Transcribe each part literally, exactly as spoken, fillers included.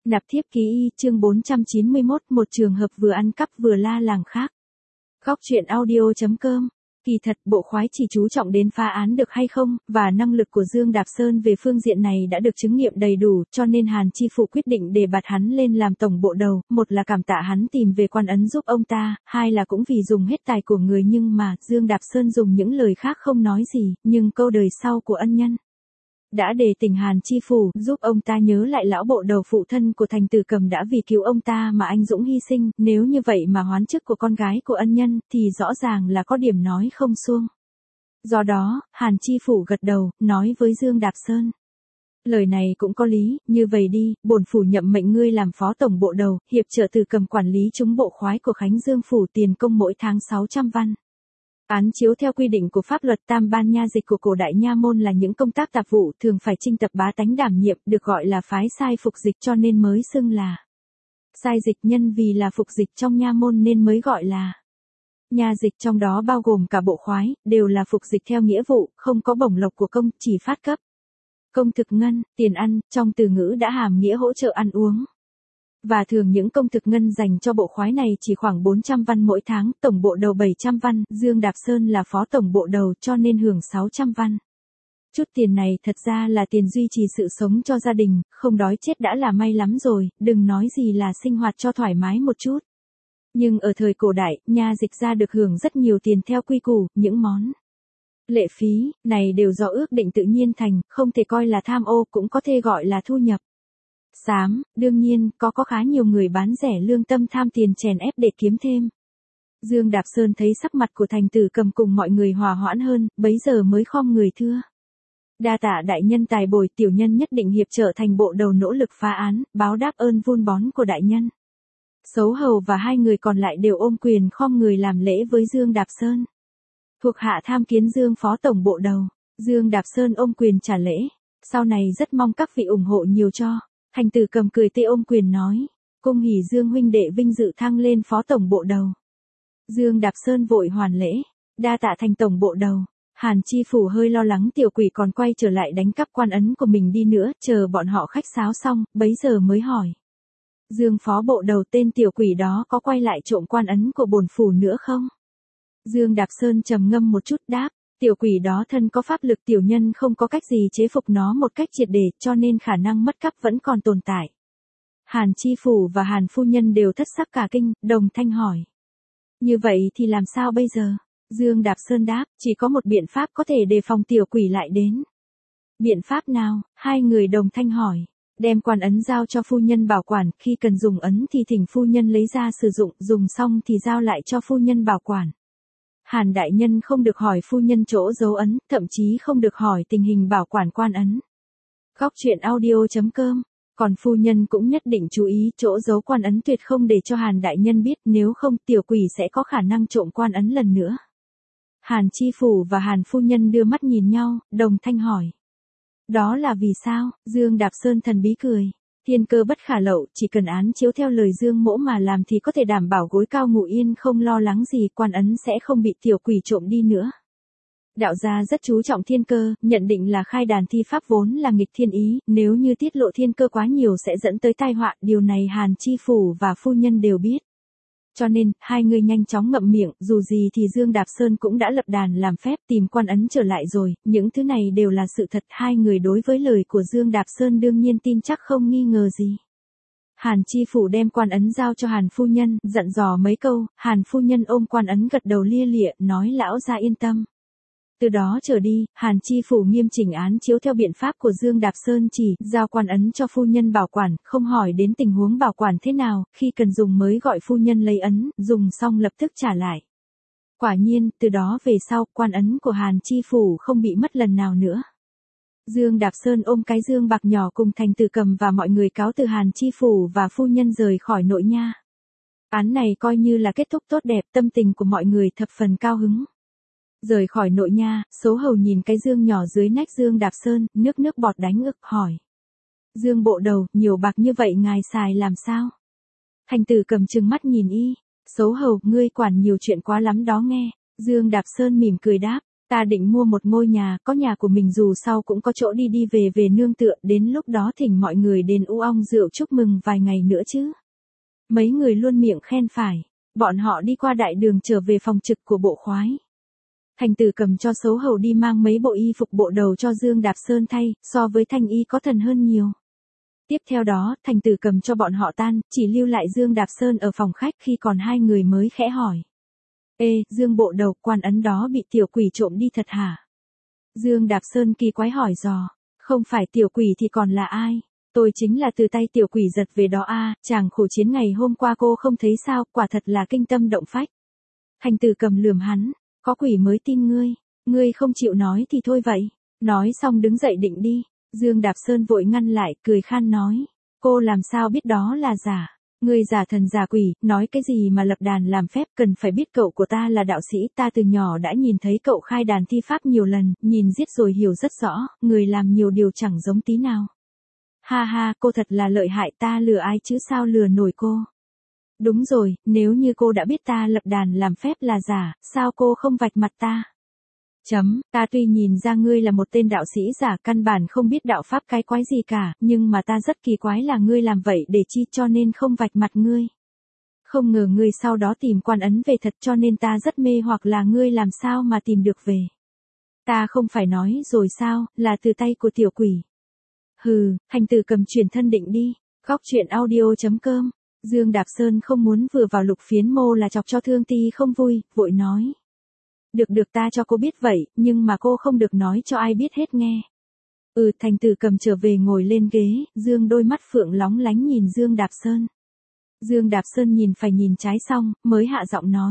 Nạp thiếp ký y chương bốn trăm chín mươi mốt, một trường hợp vừa ăn cắp vừa la làng khác. Góc truyện audio.com. Kỳ thật bộ khoái chỉ chú trọng đến phá án được hay không, và năng lực của Dương Đạp Sơn về phương diện này đã được chứng nghiệm đầy đủ, cho nên Hàn Chi Phủ quyết định đề bạt hắn lên làm tổng bộ đầu, một là cảm tạ hắn tìm về quan ấn giúp ông ta, hai là cũng vì dùng hết tài của người, nhưng mà Dương Đạp Sơn dùng những lời khác không nói gì, nhưng câu đời sau của ân nhân đã đề tỉnh Hàn Chi Phủ, giúp ông ta nhớ lại lão bộ đầu phụ thân của Thành Tử Cầm đã vì cứu ông ta mà anh dũng hy sinh, nếu như vậy mà hoán chức của con gái của ân nhân, thì rõ ràng là có điểm nói không xuông. Do đó, Hàn Chi Phủ gật đầu, nói với Dương Đạp Sơn. Lời này cũng có lý, như vậy đi, bổn phủ nhậm mệnh ngươi làm phó tổng bộ đầu, hiệp trợ Tử Cầm quản lý chúng bộ khoái của Khánh Dương Phủ, tiền công mỗi tháng sáu trăm văn. Án chiếu theo quy định của pháp luật tam ban nha dịch của cổ đại nha môn là những công tác tạp vụ thường phải trinh tập bá tánh đảm nhiệm, được gọi là phái sai phục dịch, cho nên mới xưng là sai dịch, nhân vì là phục dịch trong nha môn nên mới gọi là nha dịch, trong đó bao gồm cả bộ khoái, đều là phục dịch theo nghĩa vụ, không có bổng lộc của công, chỉ phát cấp công thực ngân, tiền ăn, trong từ ngữ đã hàm nghĩa hỗ trợ ăn uống. Và thường những công thực ngân dành cho bộ khoái này chỉ khoảng bốn trăm văn mỗi tháng, tổng bộ đầu bảy trăm văn, Dương Đạp Sơn là phó tổng bộ đầu cho nên hưởng sáu trăm văn. Chút tiền này thật ra là tiền duy trì sự sống cho gia đình, không đói chết đã là may lắm rồi, đừng nói gì là sinh hoạt cho thoải mái một chút. Nhưng ở thời cổ đại, nha dịch gia được hưởng rất nhiều tiền theo quy củ, những món lệ phí này đều do ước định tự nhiên thành, không thể coi là tham ô, cũng có thể gọi là thu nhập xám. Đương nhiên, có có khá nhiều người bán rẻ lương tâm tham tiền chèn ép để kiếm thêm. Dương Đạp Sơn thấy sắc mặt của Thành Tử Cầm cùng mọi người hòa hoãn hơn, bấy giờ mới khom người thưa. Đa tạ đại nhân tài bồi, tiểu nhân nhất định hiệp trợ thành bộ đầu nỗ lực phá án, báo đáp ơn vun bón của đại nhân. Xấu hầu và hai người còn lại đều ôm quyền khom người làm lễ với Dương Đạp Sơn. Thuộc hạ tham kiến Dương phó tổng bộ đầu. Dương Đạp Sơn ôm quyền trả lễ. Sau này rất mong các vị ủng hộ nhiều cho. Thành Tử Cầm cười tê ôm quyền nói. Cung hỉ Dương huynh đệ vinh dự thăng lên phó tổng bộ đầu. Dương Đạp Sơn vội hoàn lễ. Đa tạ thành tổng bộ đầu. Hàn Chi Phủ hơi lo lắng tiểu quỷ còn quay trở lại đánh cắp quan ấn của mình đi nữa, chờ bọn họ khách sáo xong, bấy giờ mới hỏi. Dương phó bộ đầu, tên tiểu quỷ đó có quay lại trộm quan ấn của bổn phủ nữa không? Dương Đạp Sơn trầm ngâm một chút đáp. Tiểu quỷ đó thân có pháp lực, tiểu nhân không có cách gì chế phục nó một cách triệt để, cho nên khả năng mất cắp vẫn còn tồn tại. Hàn Chi Phủ và Hàn phu nhân đều thất sắc cả kinh, đồng thanh hỏi. Như vậy thì làm sao bây giờ? Dương Đạp Sơn đáp, chỉ có một biện pháp có thể đề phòng tiểu quỷ lại đến. Biện pháp nào? Hai người đồng thanh hỏi. Đem quan ấn giao cho phu nhân bảo quản, khi cần dùng ấn thì thỉnh phu nhân lấy ra sử dụng, dùng xong thì giao lại cho phu nhân bảo quản. Hàn đại nhân không được hỏi phu nhân chỗ giấu ấn, thậm chí không được hỏi tình hình bảo quản quan ấn. Góc truyện audio.com. Còn phu nhân cũng nhất định chú ý chỗ giấu quan ấn, tuyệt không để cho Hàn đại nhân biết, nếu không tiểu quỷ sẽ có khả năng trộm quan ấn lần nữa. Hàn Chi Phủ và Hàn phu nhân đưa mắt nhìn nhau, đồng thanh hỏi. Đó là vì sao? Dương Đạp Sơn thần bí cười. Thiên cơ bất khả lậu, chỉ cần án chiếu theo lời Dương mỗ mà làm thì có thể đảm bảo gối cao ngủ yên, không lo lắng gì, quan ấn sẽ không bị tiểu quỷ trộm đi nữa. Đạo gia rất chú trọng thiên cơ, nhận định là khai đàn thi pháp vốn là nghịch thiên ý, nếu như tiết lộ thiên cơ quá nhiều sẽ dẫn tới tai họa, điều này Hàn Chi Phủ và phu nhân đều biết. Cho nên, hai người nhanh chóng ngậm miệng, dù gì thì Dương Đạp Sơn cũng đã lập đàn làm phép tìm quan ấn trở lại rồi, những thứ này đều là sự thật, hai người đối với lời của Dương Đạp Sơn đương nhiên tin chắc không nghi ngờ gì. Hàn Chi Phủ đem quan ấn giao cho Hàn phu nhân, dặn dò mấy câu, Hàn phu nhân ôm quan ấn gật đầu lia lịa, nói lão gia yên tâm. Từ đó trở đi, Hàn Chi Phủ nghiêm chỉnh án chiếu theo biện pháp của Dương Đạp Sơn chỉ, giao quan ấn cho phu nhân bảo quản, không hỏi đến tình huống bảo quản thế nào, khi cần dùng mới gọi phu nhân lấy ấn, dùng xong lập tức trả lại. Quả nhiên, từ đó về sau, quan ấn của Hàn Chi Phủ không bị mất lần nào nữa. Dương Đạp Sơn ôm cái dương bạc nhỏ cùng Thành Tử Cầm và mọi người cáo từ Hàn Chi Phủ và phu nhân rời khỏi nội nha. Án này coi như là kết thúc tốt đẹp, tâm tình của mọi người thập phần cao hứng. Rời khỏi nội nha, Số Hầu nhìn cái dương nhỏ dưới nách Dương Đạp Sơn, nước nước bọt đánh ực, hỏi. Dương bộ đầu, nhiều bạc như vậy ngài xài làm sao? Thành Tử Cầm trừng mắt nhìn y. Số Hầu, ngươi quản nhiều chuyện quá lắm đó nghe. Dương Đạp Sơn mỉm cười đáp. Ta định mua một ngôi nhà, có nhà của mình dù sau cũng có chỗ đi đi về về nương tựa, đến lúc đó thỉnh mọi người đến u ong rượu chúc mừng vài ngày nữa chứ. Mấy người luôn miệng khen phải, bọn họ đi qua đại đường trở về phòng trực của bộ khoái. Thành Tử Cầm cho xấu hầu đi mang mấy bộ y phục bộ đầu cho Dương Đạp Sơn thay, so với Thanh Y có thần hơn nhiều. Tiếp theo đó, Thành Tử Cầm cho bọn họ tan, chỉ lưu lại Dương Đạp Sơn ở phòng khách khi còn hai người mới khẽ hỏi. Ê, Dương bộ đầu, quan ấn đó bị tiểu quỷ trộm đi thật hả? Dương Đạp Sơn kỳ quái hỏi dò. Không phải tiểu quỷ thì còn là ai? Tôi chính là từ tay tiểu quỷ giật về đó a, chàng khổ chiến ngày hôm qua cô không thấy sao, quả thật là kinh tâm động phách. Thành Tử Cầm lườm hắn, có quỷ mới tin ngươi, ngươi không chịu nói thì thôi vậy. Nói xong đứng dậy định đi, Dương Đạp Sơn vội ngăn lại, cười khan nói, cô làm sao biết đó là giả? Ngươi giả thần giả quỷ, nói cái gì mà lập đàn làm phép, cần phải biết cậu của ta là đạo sĩ, ta từ nhỏ đã nhìn thấy cậu khai đàn thi pháp nhiều lần, nhìn giết rồi hiểu rất rõ, người làm nhiều điều chẳng giống tí nào. Ha ha, cô thật là lợi hại, ta lừa ai chứ sao lừa nổi cô. Đúng rồi, nếu như cô đã biết ta lập đàn làm phép là giả, sao cô không vạch mặt ta? Chấm, ta tuy nhìn ra ngươi là một tên đạo sĩ giả căn bản không biết đạo pháp cái quái gì cả, nhưng mà ta rất kỳ quái là ngươi làm vậy để chi cho nên không vạch mặt ngươi. Không ngờ ngươi sau đó tìm quan ấn về thật cho nên ta rất mê hoặc là ngươi làm sao mà tìm được về. Ta không phải nói rồi sao, là từ tay của tiểu quỷ. Hừ, Thành Tử Cầm chuyển thân định đi, góc truyện audio chấm com. Dương Đạp Sơn không muốn vừa vào Lục Phiến Mô là chọc cho Thương Ti không vui, vội nói. Được được ta cho cô biết vậy, nhưng mà cô không được nói cho ai biết hết nghe. Ừ, Thành Tử Cầm trở về ngồi lên ghế, Dương đôi mắt phượng lóng lánh nhìn Dương Đạp Sơn. Dương Đạp Sơn nhìn phải nhìn trái xong, mới hạ giọng nói.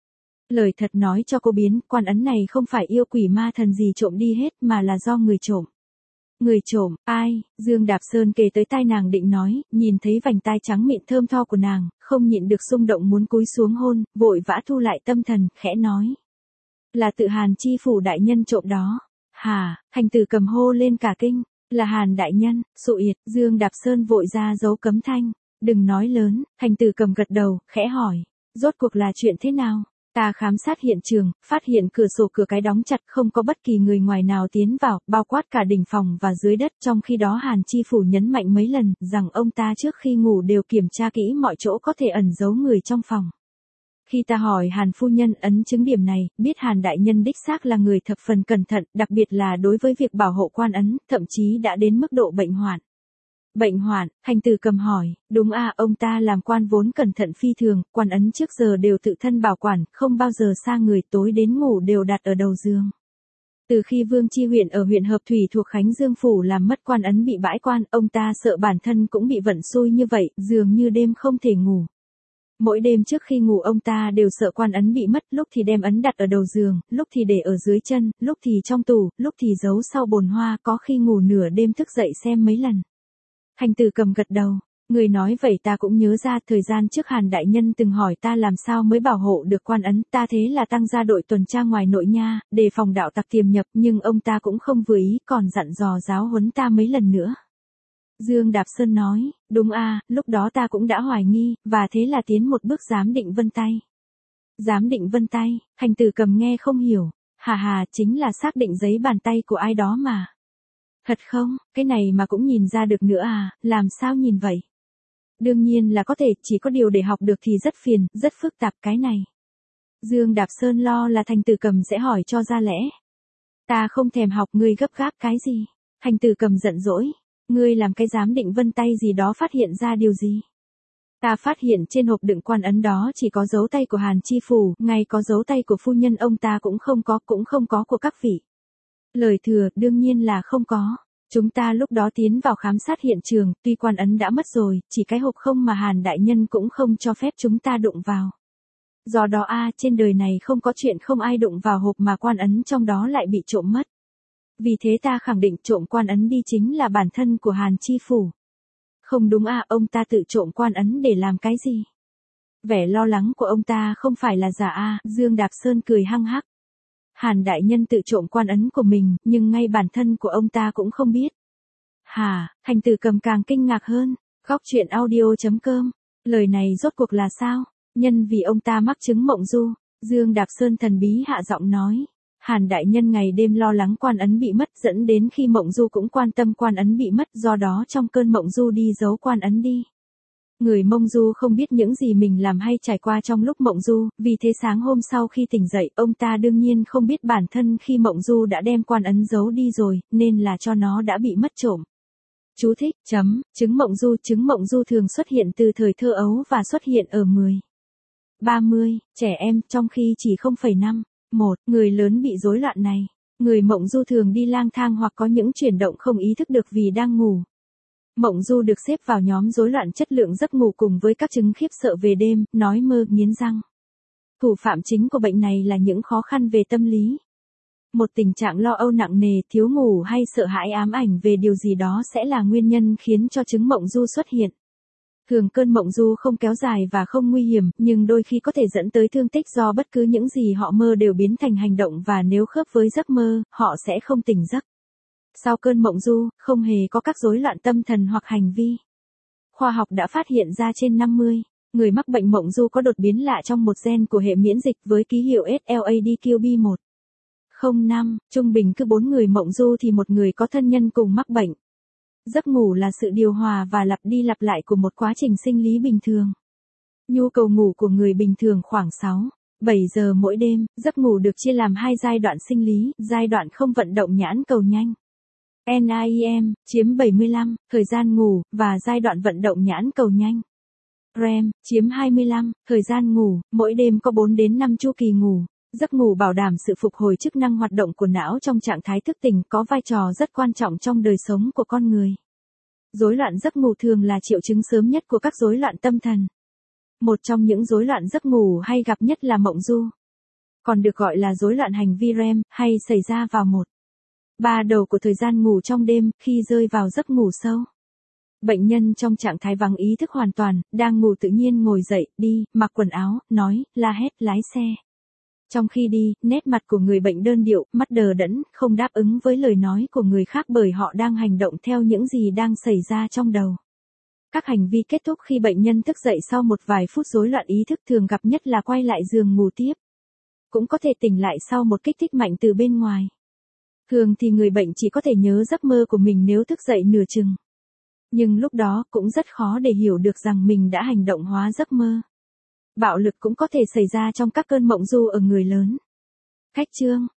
Lời thật nói cho cô biến, quan ấn này không phải yêu quỷ ma thần gì trộm đi hết mà là do người trộm. Người trộm, ai? Dương Đạp Sơn kề tới tai nàng định nói, nhìn thấy vành tai trắng mịn thơm tho của nàng, không nhịn được xung động muốn cúi xuống hôn, vội vã thu lại tâm thần, khẽ nói. Là tự Hàn chi phủ đại nhân trộm đó. Hà, Thành Tử Cầm hô lên cả kinh, là Hàn đại nhân, sụ yệt, Dương Đạp Sơn vội ra dấu cấm thanh, đừng nói lớn, Thành Tử Cầm gật đầu, khẽ hỏi, rốt cuộc là chuyện thế nào? Ta khám sát hiện trường, phát hiện cửa sổ cửa cái đóng chặt không có bất kỳ người ngoài nào tiến vào, bao quát cả đỉnh phòng và dưới đất, trong khi đó Hàn chi phủ nhấn mạnh mấy lần, rằng ông ta trước khi ngủ đều kiểm tra kỹ mọi chỗ có thể ẩn giấu người trong phòng. Khi ta hỏi Hàn phu nhân ấn chứng điểm này, biết Hàn đại nhân đích xác là người thập phần cẩn thận, đặc biệt là đối với việc bảo hộ quan ấn, thậm chí đã đến mức độ bệnh hoạn. Bệnh hoạn, Thành Tử Cầm hỏi, đúng à, ông ta làm quan vốn cẩn thận phi thường, quan ấn trước giờ đều tự thân bảo quản, không bao giờ xa người, tối đến ngủ đều đặt ở đầu giường. Từ khi Vương Chi huyện ở huyện Hợp Thủy thuộc Khánh Dương Phủ làm mất quan ấn bị bãi quan, ông ta sợ bản thân cũng bị vận xui như vậy, dường như đêm không thể ngủ. Mỗi đêm trước khi ngủ ông ta đều sợ quan ấn bị mất, lúc thì đem ấn đặt ở đầu giường, lúc thì để ở dưới chân, lúc thì trong tủ, lúc thì giấu sau bồn hoa, có khi ngủ nửa đêm thức dậy xem mấy lần. Thành Tử Cầm gật đầu, người nói vậy ta cũng nhớ ra, thời gian trước Hàn đại nhân từng hỏi ta làm sao mới bảo hộ được quan ấn, ta thế là tăng ra đội tuần tra ngoài nội nha, đề phòng đạo tặc tiềm nhập, nhưng ông ta cũng không vừa ý, còn dặn dò giáo huấn ta mấy lần nữa. Dương Đạp Sơn nói, đúng a, lúc đó ta cũng đã hoài nghi, và thế là tiến một bước giám định vân tay. Giám định vân tay, Thành Tử Cầm nghe không hiểu, hà hà, chính là xác định giấy bàn tay của ai đó mà. Thật không, cái này mà cũng nhìn ra được nữa à, làm sao nhìn vậy? Đương nhiên là có thể, chỉ có điều để học được thì rất phiền, rất phức tạp cái này. Dương Đạp Sơn lo là Thành Tử Cầm sẽ hỏi cho ra lẽ. Ta không thèm học, ngươi gấp gáp cái gì? Thành Tử Cầm giận dỗi, ngươi làm cái giám định vân tay gì đó phát hiện ra điều gì? Ta phát hiện trên hộp đựng quan ấn đó chỉ có dấu tay của Hàn chi phủ, ngay có dấu tay của phu nhân ông ta cũng không có, cũng không có của các vị. Lời thừa, đương nhiên là không có. Chúng ta lúc đó tiến vào khám sát hiện trường, tuy quan ấn đã mất rồi, chỉ cái hộp không mà Hàn đại nhân cũng không cho phép chúng ta đụng vào. Do đó a, trên đời này không có chuyện không ai đụng vào hộp mà quan ấn trong đó lại bị trộm mất. Vì thế ta khẳng định trộm quan ấn đi chính là bản thân của Hàn chi phủ. Không đúng a, ông ta tự trộm quan ấn để làm cái gì? Vẻ lo lắng của ông ta không phải là giả a, Dương Đạp Sơn cười hăng hắc. Hàn đại nhân tự trộm quan ấn của mình, nhưng ngay bản thân của ông ta cũng không biết. Hà, Thành Tử Cầm càng kinh ngạc hơn, góc truyện audio chấm com, lời này rốt cuộc là sao? Nhân vì ông ta mắc chứng mộng du, Dương Đạp Sơn thần bí hạ giọng nói. Hàn đại nhân ngày đêm lo lắng quan ấn bị mất, dẫn đến khi Mộng Du cũng quan tâm quan ấn bị mất, do đó trong cơn Mộng Du đi giấu quan ấn đi. Người Mông Du không biết những gì mình làm hay trải qua trong lúc Mộng Du, vì thế sáng hôm sau khi tỉnh dậy, ông ta đương nhiên không biết bản thân khi Mộng Du đã đem quan ấn giấu đi rồi, nên là cho nó đã bị mất trộm. Chú thích, chấm, chứng Mộng Du. Chứng Mộng Du thường xuất hiện từ thời thơ ấu và xuất hiện ở mười, ba mươi, trẻ em, trong khi chỉ không phẩy năm, một, người lớn bị rối loạn này. Người Mộng Du thường đi lang thang hoặc có những chuyển động không ý thức được vì đang ngủ. Mộng Du được xếp vào nhóm rối loạn chất lượng giấc ngủ cùng với các chứng khiếp sợ về đêm, nói mơ, nghiến răng. Thủ phạm chính của bệnh này là những khó khăn về tâm lý. Một tình trạng lo âu nặng nề, thiếu ngủ hay sợ hãi ám ảnh về điều gì đó sẽ là nguyên nhân khiến cho chứng Mộng Du xuất hiện. Thường cơn Mộng Du không kéo dài và không nguy hiểm, nhưng đôi khi có thể dẫn tới thương tích do bất cứ những gì họ mơ đều biến thành hành động, và nếu khớp với giấc mơ, họ sẽ không tỉnh giấc. Sau cơn Mộng Du, không hề có các rối loạn tâm thần hoặc hành vi. Khoa học đã phát hiện ra trên năm mươi người mắc bệnh Mộng Du có đột biến lạ trong một gen của hệ miễn dịch với ký hiệu S L A D Q B một không năm, trung bình cứ bốn người Mộng Du thì một người có thân nhân cùng mắc bệnh. Giấc ngủ là sự điều hòa và lặp đi lặp lại của một quá trình sinh lý bình thường. Nhu cầu ngủ của người bình thường khoảng sáu, bảy giờ mỗi đêm. Giấc ngủ được chia làm hai giai đoạn sinh lý, giai đoạn không vận động nhãn cầu nhanh N I M, chiếm bảy mươi lăm, thời gian ngủ, và giai đoạn vận động nhãn cầu nhanh R E M, chiếm hai mươi lăm, thời gian ngủ. Mỗi đêm có bốn đến năm chu kỳ ngủ. Giấc ngủ bảo đảm sự phục hồi chức năng hoạt động của não trong trạng thái thức tỉnh, có vai trò rất quan trọng trong đời sống của con người. Rối loạn giấc ngủ thường là triệu chứng sớm nhất của các rối loạn tâm thần. Một trong những rối loạn giấc ngủ hay gặp nhất là Mộng Du, còn được gọi là rối loạn hành vi R E M, hay xảy ra vào một, ba đầu của thời gian ngủ trong đêm, khi rơi vào giấc ngủ sâu. Bệnh nhân trong trạng thái vắng ý thức hoàn toàn, đang ngủ tự nhiên ngồi dậy, đi, mặc quần áo, nói, la hét, lái xe. Trong khi đi, nét mặt của người bệnh đơn điệu, mắt đờ đẫn, không đáp ứng với lời nói của người khác bởi họ đang hành động theo những gì đang xảy ra trong đầu. Các hành vi kết thúc khi bệnh nhân thức dậy sau một vài phút rối loạn ý thức thường gặp nhất là quay lại giường ngủ tiếp. Cũng có thể tỉnh lại sau một kích thích mạnh từ bên ngoài. Thường thì người bệnh chỉ có thể nhớ giấc mơ của mình nếu thức dậy nửa chừng. Nhưng lúc đó cũng rất khó để hiểu được rằng mình đã hành động hóa giấc mơ. Bạo lực cũng có thể xảy ra trong các cơn Mộng Du ở người lớn. Khách chương